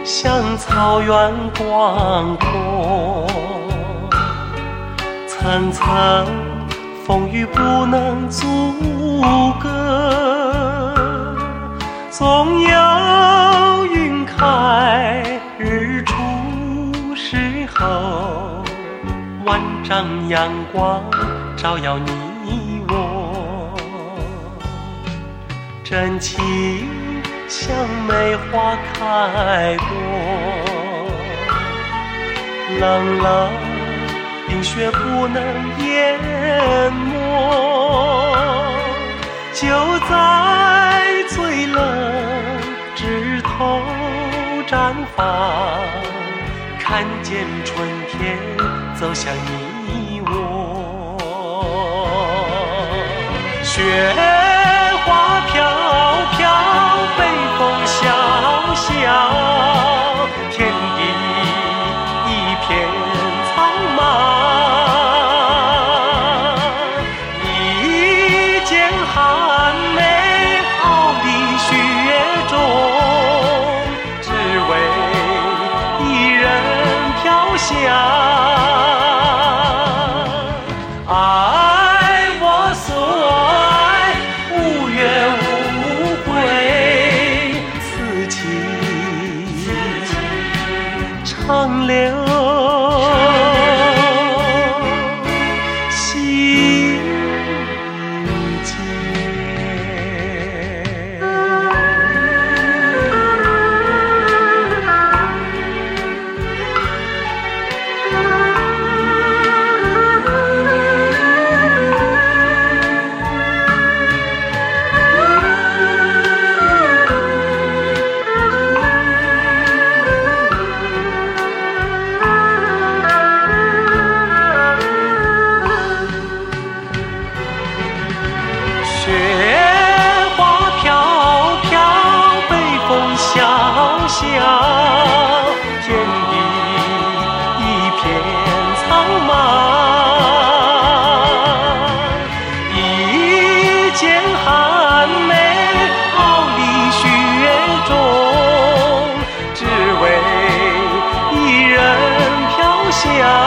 像草原广阔，层层风雨不能阻隔，总有云开日出时候，万丈阳光照耀你我，真情像梅花开过，冷冷冰雪不能淹没，就在最冷枝头绽放，看见春天走向你我。雪花飘飘，北风萧萧，天地一片苍茫，一剪寒梅傲立雪中，只为一人飘香。爱我所爱，无怨无悔，此情长留心间。雪花飘飘，北风萧萧，天地一片苍茫，一剪寒梅傲立雪中，只为一人飘香。